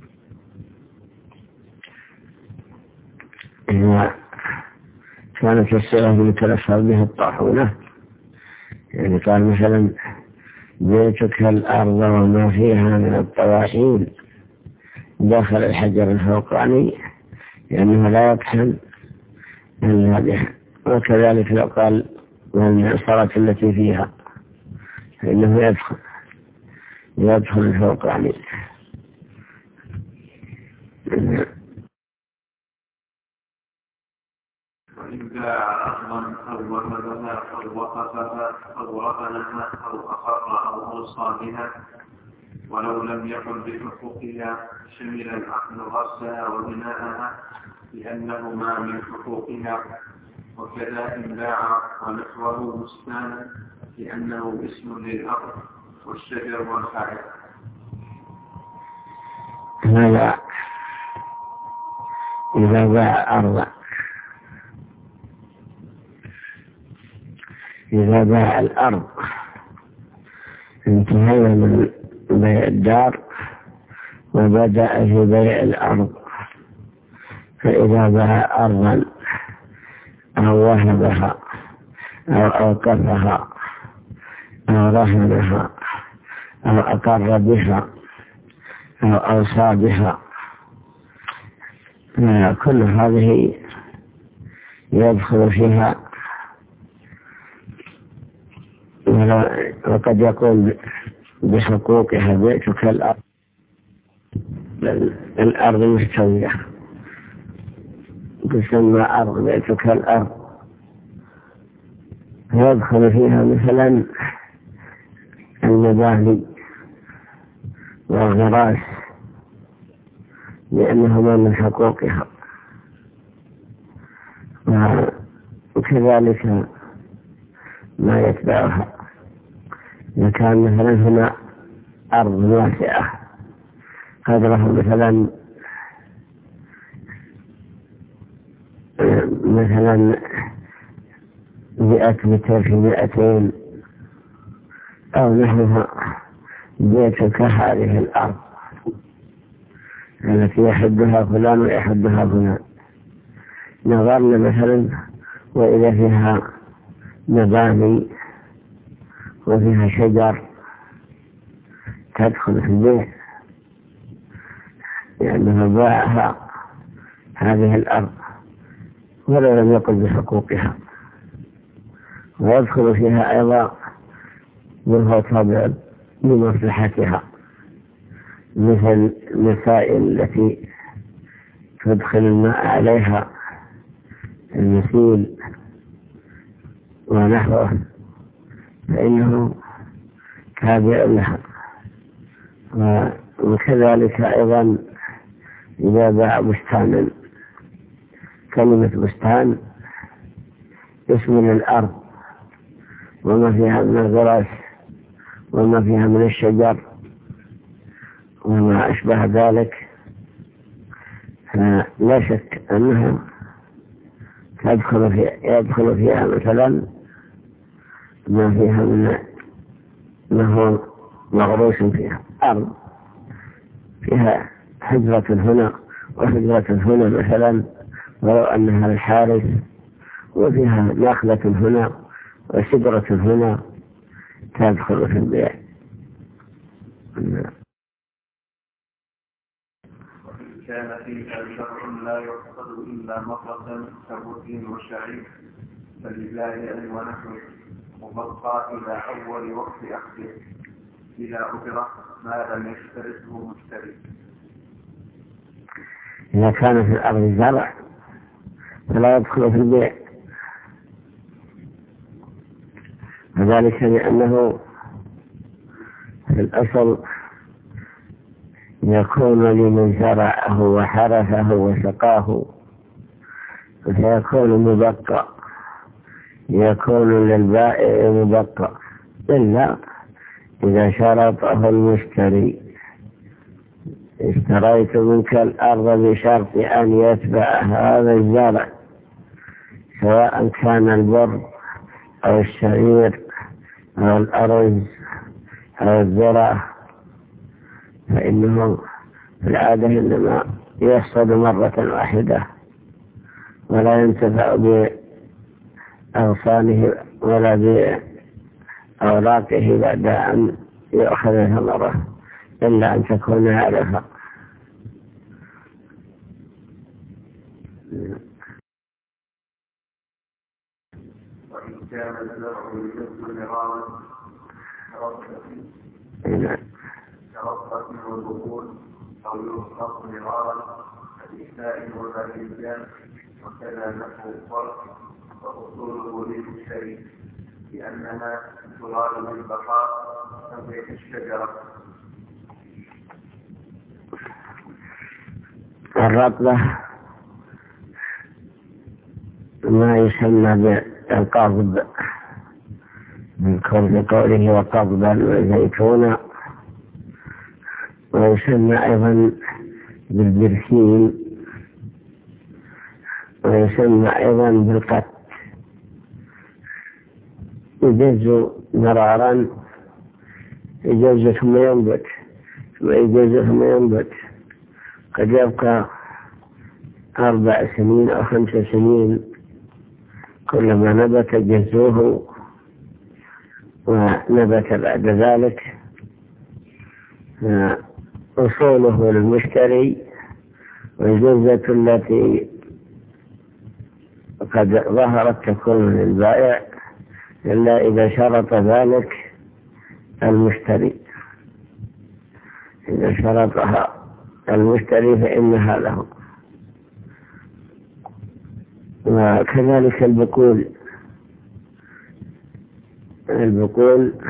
إذا كانت الصيغة المتلفظ بها الطاحونة، يعني قال مثلا بيتك الأرض وما فيها من الطواحين داخل الحجر الفوقاني، لأنه لا يطحن الذبيحة. وكذلك لو قال والمعصرة التي فيها فإنه يدخل فوق عليه. وإن باع أرضا أو وهبها أو وقفها أو رهنها أو أقر أو أوصى بها ولو لم يكن بحقوقها شمل العقد غرسها وبناءها لأنهما من حقوقها. وكذا إن باع ونحوه بستانا لأنه اسم للأرض والشجر والحائط. هذا إذا باع أرضا، إذا باع الأرض انتهينا من بيع الدار وبدأ في بيع الأرض. فإذا باع أرضا أو وهبها أو أوقفها أو رهنها أو أقر بها أو أوصى بها، كل هذه يدخل فيها. وقد يقول بحقوقها بيتك الأرض مستوية، تسمى أرض بيتك الأرض، يدخل فيها مثلا المباني والغراس لأنهما من حقوقها. وكذلك ما يتبعها، إذا كان مثلا هنا أرض واسعة قدرها مثلا 100 متر في 200 أو نحوها، بيتك هذه الأرض التي يحبها فلان ويحبها فلان. نظرنا مثلا وإذا فيها مباني وفيها شجر تدخل في البيت لأنها باعها هذه الأرض ولو لم يقل بحقوقها. ويدخل فيها أيضا منها طابع لمصلحتها، مثل المسائل التي تدخل الماء عليها، المسيل ونحوه، فإنه تابع لها. وكذلك أيضا إذا باع بستانا، كلمة بستان اسم للأرض وما فيها من الغراس وما فيها من الشجر وما أشبه ذلك، فلا شك أنها يدخل فيها مثلا ما فيها من ما هو مغروس فيها، أرض فيها حجرة هنا وحجرة هنا مثلا، ولو أنها الحارس، وفيها نخلة هنا وشجرة هنا، تدخل في البيع. وإن كان فيها شر لا يحصل إلا مرة كبر وشعير فلله ونحوه مبقى إلى أول وقت أخذه إلى أجرة ما لم يشترطه مشتري. إذا كان في الأرض زرع فلا يدخل في البيع، وذلك لأنه في الأصل يكون لمن زرعه وحرثه وسقاه، فيكون مبقى، يكون للبائع مبقى، إلا إذا شرطه المشتري: اشتريت منك الأرض بشرط أن يتبع هذا الزرع، سواء كان البر أو الشعير أو الأرز أو الذرة، فإنه في العادة إنما يحصد مرة واحدة ولا ينتفع بأغصانه ولا بأوراقه بعد أن يأخذ ثمره، إلا أن تكون عارفة. كان الزرع يجد مرارا كرصة منه البطول أو يرصق مرارا كإساء والباذنجان، وكذا نحو الفرق وأصوله للمشتري لأنها تراد بالبقاء تضيق الشجرة. الرطبة ما يسمى بالقضب من كل قوله وقضبا وزيتونا، ويسمى أيضا بالبرسيم، ويسمى أيضا بالقت. يجز مرارا، يجز ثم ينبت ويجز ثم ينبت، قد يبقى 4 سنين أو 5 سنين، كلما نبت جزوه ونبت بعد ذلك. أصوله للمشتري، والجزة التي قد ظهرت تكون للبائع إلا إذا شرط ذلك المشتري. إذا شرطها المشتري فإنها له. وكذلك البقول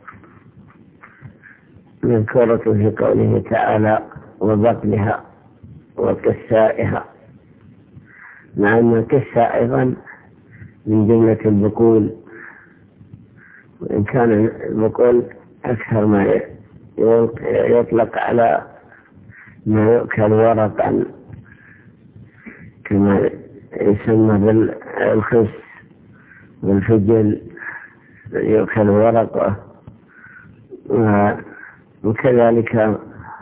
مذكورة في قوله تعالى وبطنها وكسائها، مع أن الكساء أيضا من جملة البقول، وإن كان البقول أكثر ما يطلق على ما يؤكل ورقا كما يسمى بالخس والفجل، يؤكل ورقه. وكذلك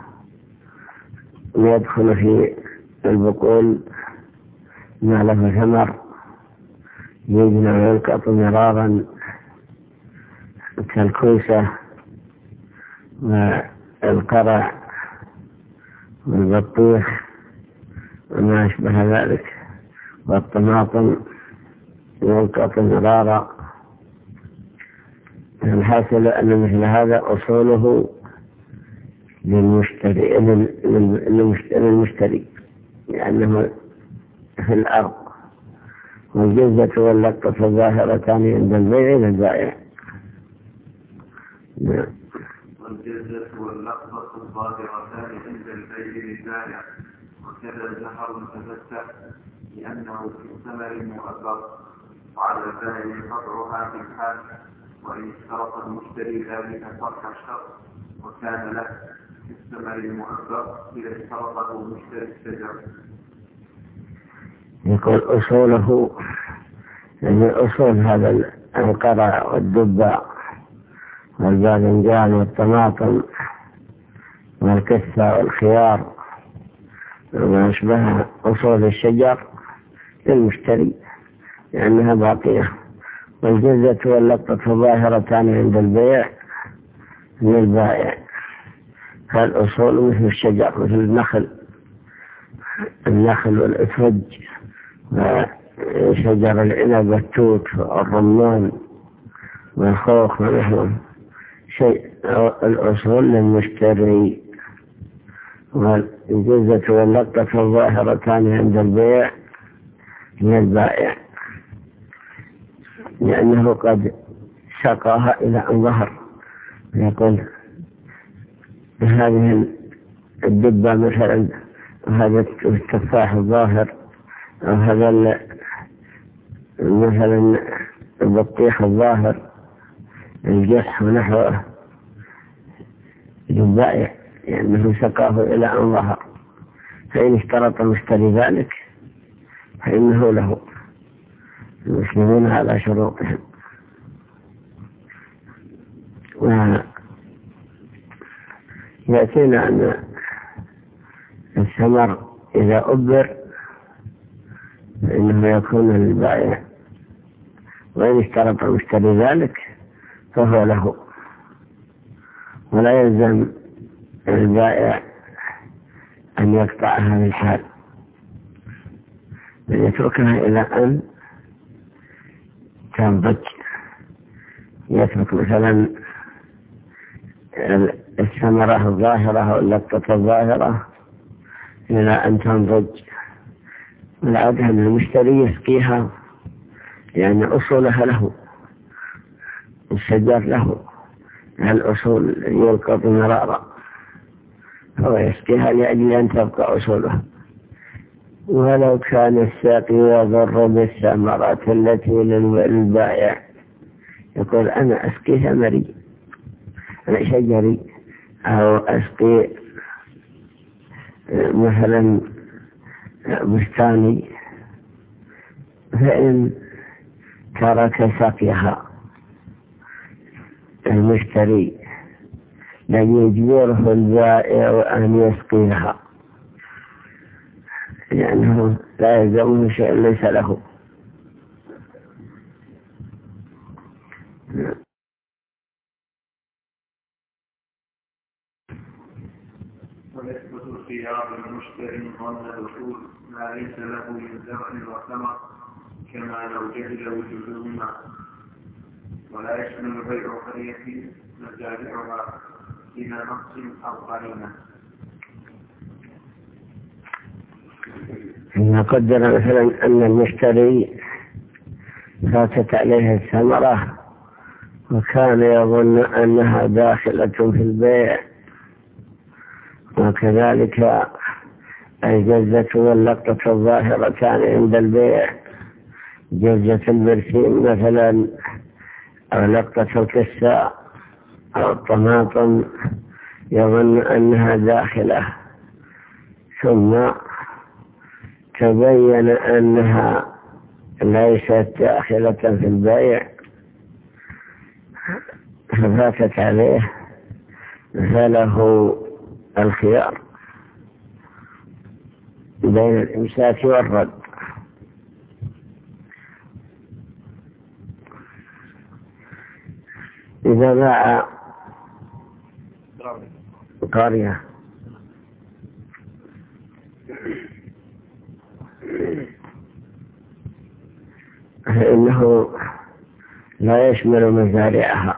يدخل في البقول ما له ثمر يجنى ويلقط مرارا كالكوسة والقرع والبطيخ وما أشبه ذلك، والطماطم يلقط مرارا. الحاصل أن مثل هذا أصوله للمشتري لأنه في الأرض، والجزة واللقطة ظاهرتان عند البيع للبائع. والجزة واللقطة الظاهرتان عند البيع للبائع، وكذا الزهر تفتح لأنه في الثمر المؤبر، وعلى البائع قطعها في الحال، وإن اشترط المشتري ذلك فرق الشرط وكان له في الثمر المؤبر إذا اشترطه مشتري الشجر. يقول أصوله، يعني أصول هذا القرع والدباء والباذنجان والطماطم والكثة والخيار وما أشبه أصول الشجر للمشتري لأنها باقية. والجزة واللقطة ظاهرتان عند البيع للبائع. فالأصول مثل الشجر، مثل النخل والإفرج وشجر العنب والتوت والرمان والخوخ ونحوه، شيء الأصول للمشتري. والجزة واللقطة الظاهرتان عند البيع للبائع لأنه قد سقاها إلى أن ظهر. يقول هذه الدبة مثلا، هذا التفاح الظاهر، أو هذا مثلا البطيخ الظاهر، الجح ونحوه، للبائع لأنه سقاه إلى أن ظهر. فإن اشترط المشتري ذلك فإنه له. المسلمون على شروطهم. ويأتينا أن الثمر إذا أبر فإنه يكون للبائع، وإن اشترط المشتري ذلك فهو له، ولا يلزم البائع أن يقطعها من الحال، بل يتركها إلى أن تنضج يترك مثلا الثمرة الظاهرة أو اللقطة الظاهرة إلى أن تنضج، والعادة أن المشتري يسقيها يعني أصولها له، الشجر له الأصول يلقط مرارا، هو يسقيها لأجل أن تبقى أصولها. ولو كان الساقي يضر بالثمرات التي للبائع، يقول أنا أسقي ثمري، أنا شجري، أو أسقي مثلا بستاني، فإن ترك سقيها المشتري لن يجبره البائع أن يسقيها، لأنه لا يلزمه شيء ليس له. ويثبت الخيار للمشتري ظن الوصول ما ليس له من زرع وثمر كما لو جهل وجودهما، ولا يشمل بيع قرية مزارعها إلى نقص أو قرينة. إذا قدر مثلا أن المشتري فاتت عليه الثمرة وكان يظن أنها داخلة في البيع، وكذلك الجزة واللقطة الظاهرتان عند البيع، جزة البرسيم مثلا أو لقطة الكساء أو الطماطم، يظن أنها داخلة، ثم تبين أنها ليست داخلة في البيع ففاتت عليه، فله الخيار بين الإمساك والرد. إذا باع قرية فإنه لا يشمل مزارعها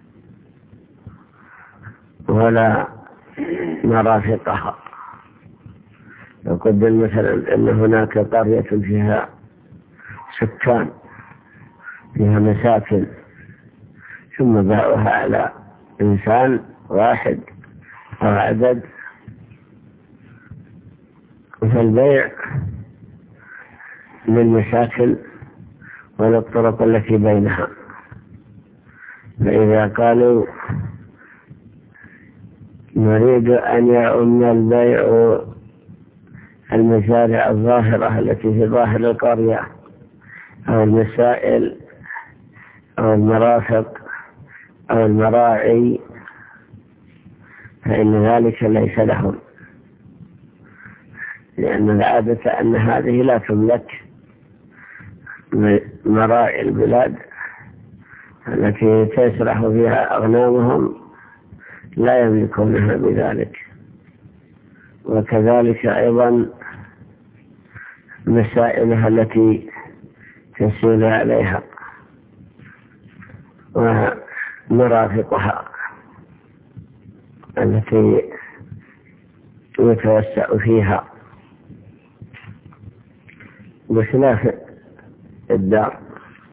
ولا مرافقها. يقدر مثلا أن هناك قرية فيها سكان، فيها مساكن، ثم باعوها على إنسان واحد أو عدد، فالبيع للمساكن وللطرق التي بينها. فإذا قالوا نريد أن يعم البيع المزارع الظاهرة التي في ظاهر القرية أو المسائل أو المرافق أو المراعي، فإن ذلك ليس لهم، لأن العادة أن هذه لا تملك. مراعي البلاد التي تسرح فيها أغنامهم لا يملكونها بذلك، وكذلك أيضا مسائلها التي تسير عليها ومرافقها التي يتوسع فيها، بخلاف الدار.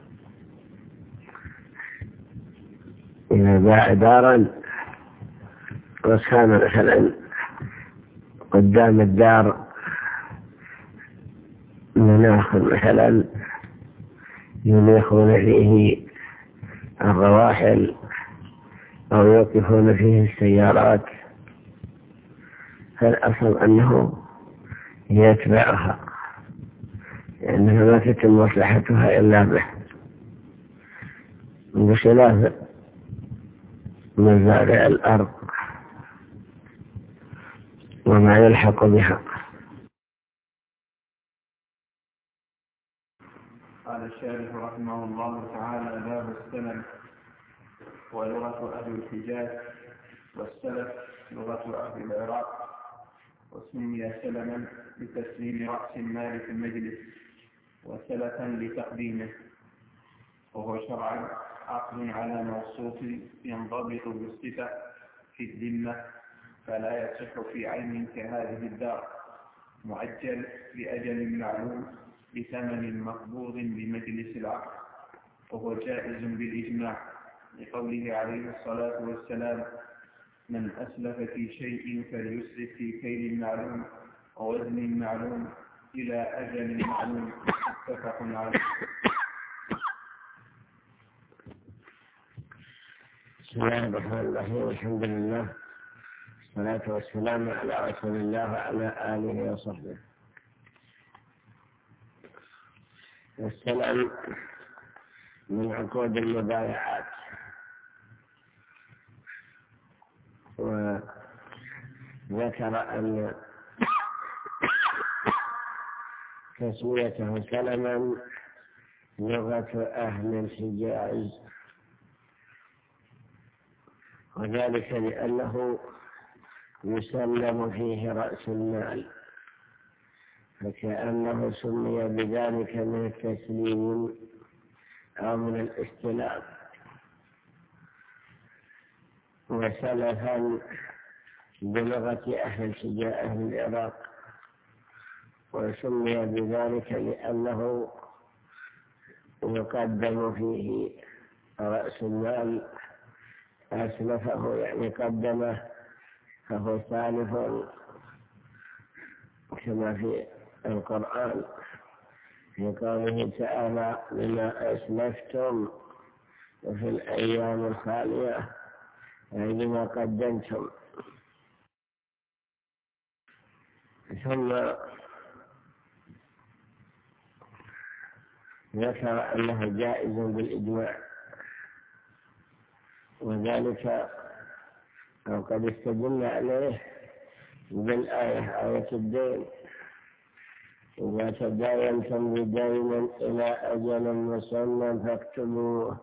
إذا باع دارا وكان مثلا قدام الدار مناخ مثلا ينيخون فيه الرواحل أو يوقفون فيه السيارات، فالأصل أنه يتبعها، لأنها ما تتم مصلحتها إلا به، بخلاف مزارع الأرض وما يلحق بها. قال الشارح رحمه الله تعالى: باب السلم. ولغة أهل الحجاز، والسلف لغة أهل العراق، وسمي سلما لتسليم رأس المال في المجلس، وسلفا لتقديمه، وهو شرعا عقد على موصوف ينضبط بالصفة في الذمة فلا يصح في عين كهذه الدار، معجل لأجل معلوم بثمن مقبوض بمجلس العقد، وهو جائز بالإجماع لقوله عليه الصلاة والسلام: من أسلف في شيء فليسلف في كيل معلوم ووزن معلوم إلى أجل معلوم، متفق عليه. بسم الله الرحمن الرحيم. الحمد لله والصلاة والسلام على رسول الله وعلى آله وصحبه. السلام من عقود المبايعات، وذكر أن تسميته سلما لغة أهل الحجاز، وذلك لأنه يسلم فيه رأس المال، فكأنه سمي بذلك من التسليم أو من الاستلام. وسلفا بلغة أهل العراق، وسمي بذلك لأنه يقدم فيه رأس المال. أسلفه يعني قدمه، فهو سالف كما في القرآن في قوله تعالى: لما أسلفتم وفي الأيام الخالية، يعني لما قدمتم. ثم ذكر أنه جائز بالإجماع، وذلك قد استدل عليه بالآية، آية الدين: إذا تداينتم بدين إلى أجل مسمى فاكتبوه.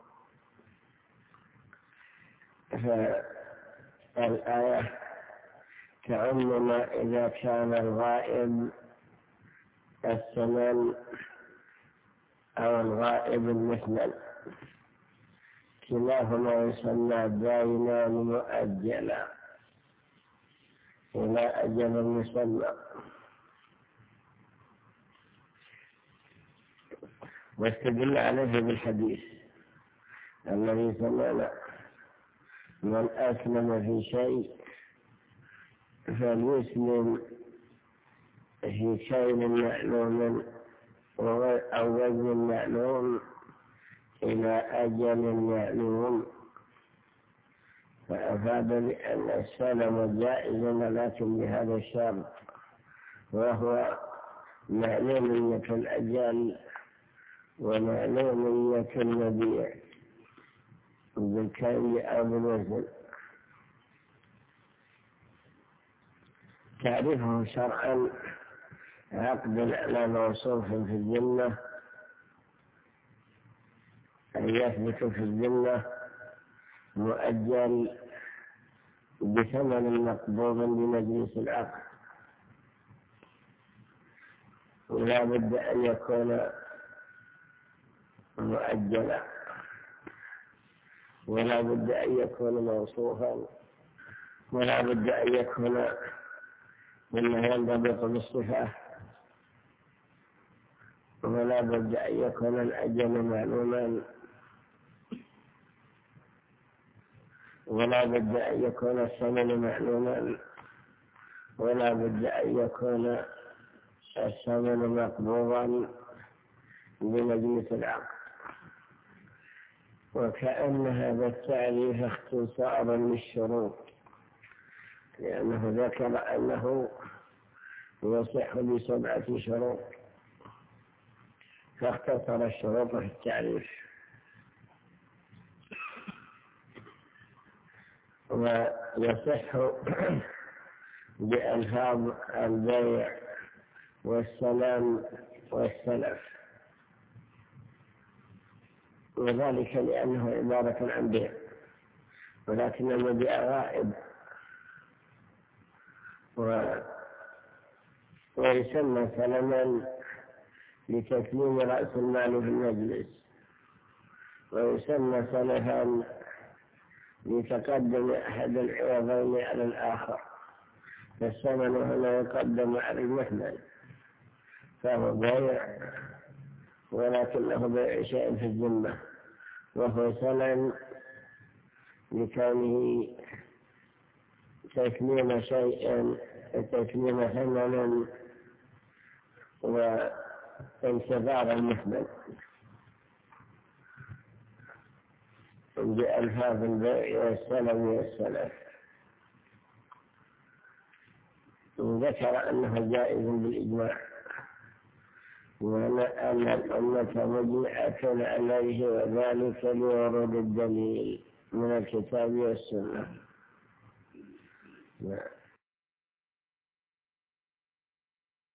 فالآية تعم ما إذا كان الغائب الثمن أو الغائب المثمن، كلاهما يسمى دينا مؤجلا إلى أجل مسمى. واستدل عليه بالحديث الذي سمعنا: من أسلم في شيء فليسلم في كيل معلوم أو وزن معلوم إلى أجل معلوم، فأفاد بأن السلم جائز، لكن بهذا الشرط، وهو معلومية الأجل ومعلومية المبيع بالكيل أو بالوزن. تعرفه شرعا: عقد على موصوف في الذمة، أن يثبت في الذمة مؤجل بثمن مقبوض بمجلس العقد، ولا بد أن يكون مؤجلا، ولا بد أن يكون موصوفا، ولا بد أن يكون مما ينضبط بالصفة، ولا بد أن يكون الأجل معلوما، ولا بد أن يكون الثمن معلوما، ولا بد أن يكون الثمن مقبوضا بمجلس العقد. وكأن هذا التعريف اختصارا للشروط، لأنه ذكر أنه يصح ب7 شروط، فاختصر الشروط في التعريف. ويصح بألفاظ البيع والسلام والسلف، وذلك لأنه عبارة عن بيع، ولكن المبيع غائب، ويسمى سلما لتسليم رأس المال في المجلس، ويسمى سلفا لتقدم أحد العوضين على الآخر، فالثمن هنا يقدم على المثمن، فهو بيع ولكنه بيع شيء في الذمة، وهو سلم لكونه تكميم شيء، تكميم ثمن وانتظار المثمن بألفاظ البيع والسلم والسلف. ذكر أنه جائز بالإجماع، وأن الأمة مجمعة عليه، وذلك لورود الدليل من الكتاب والسنة.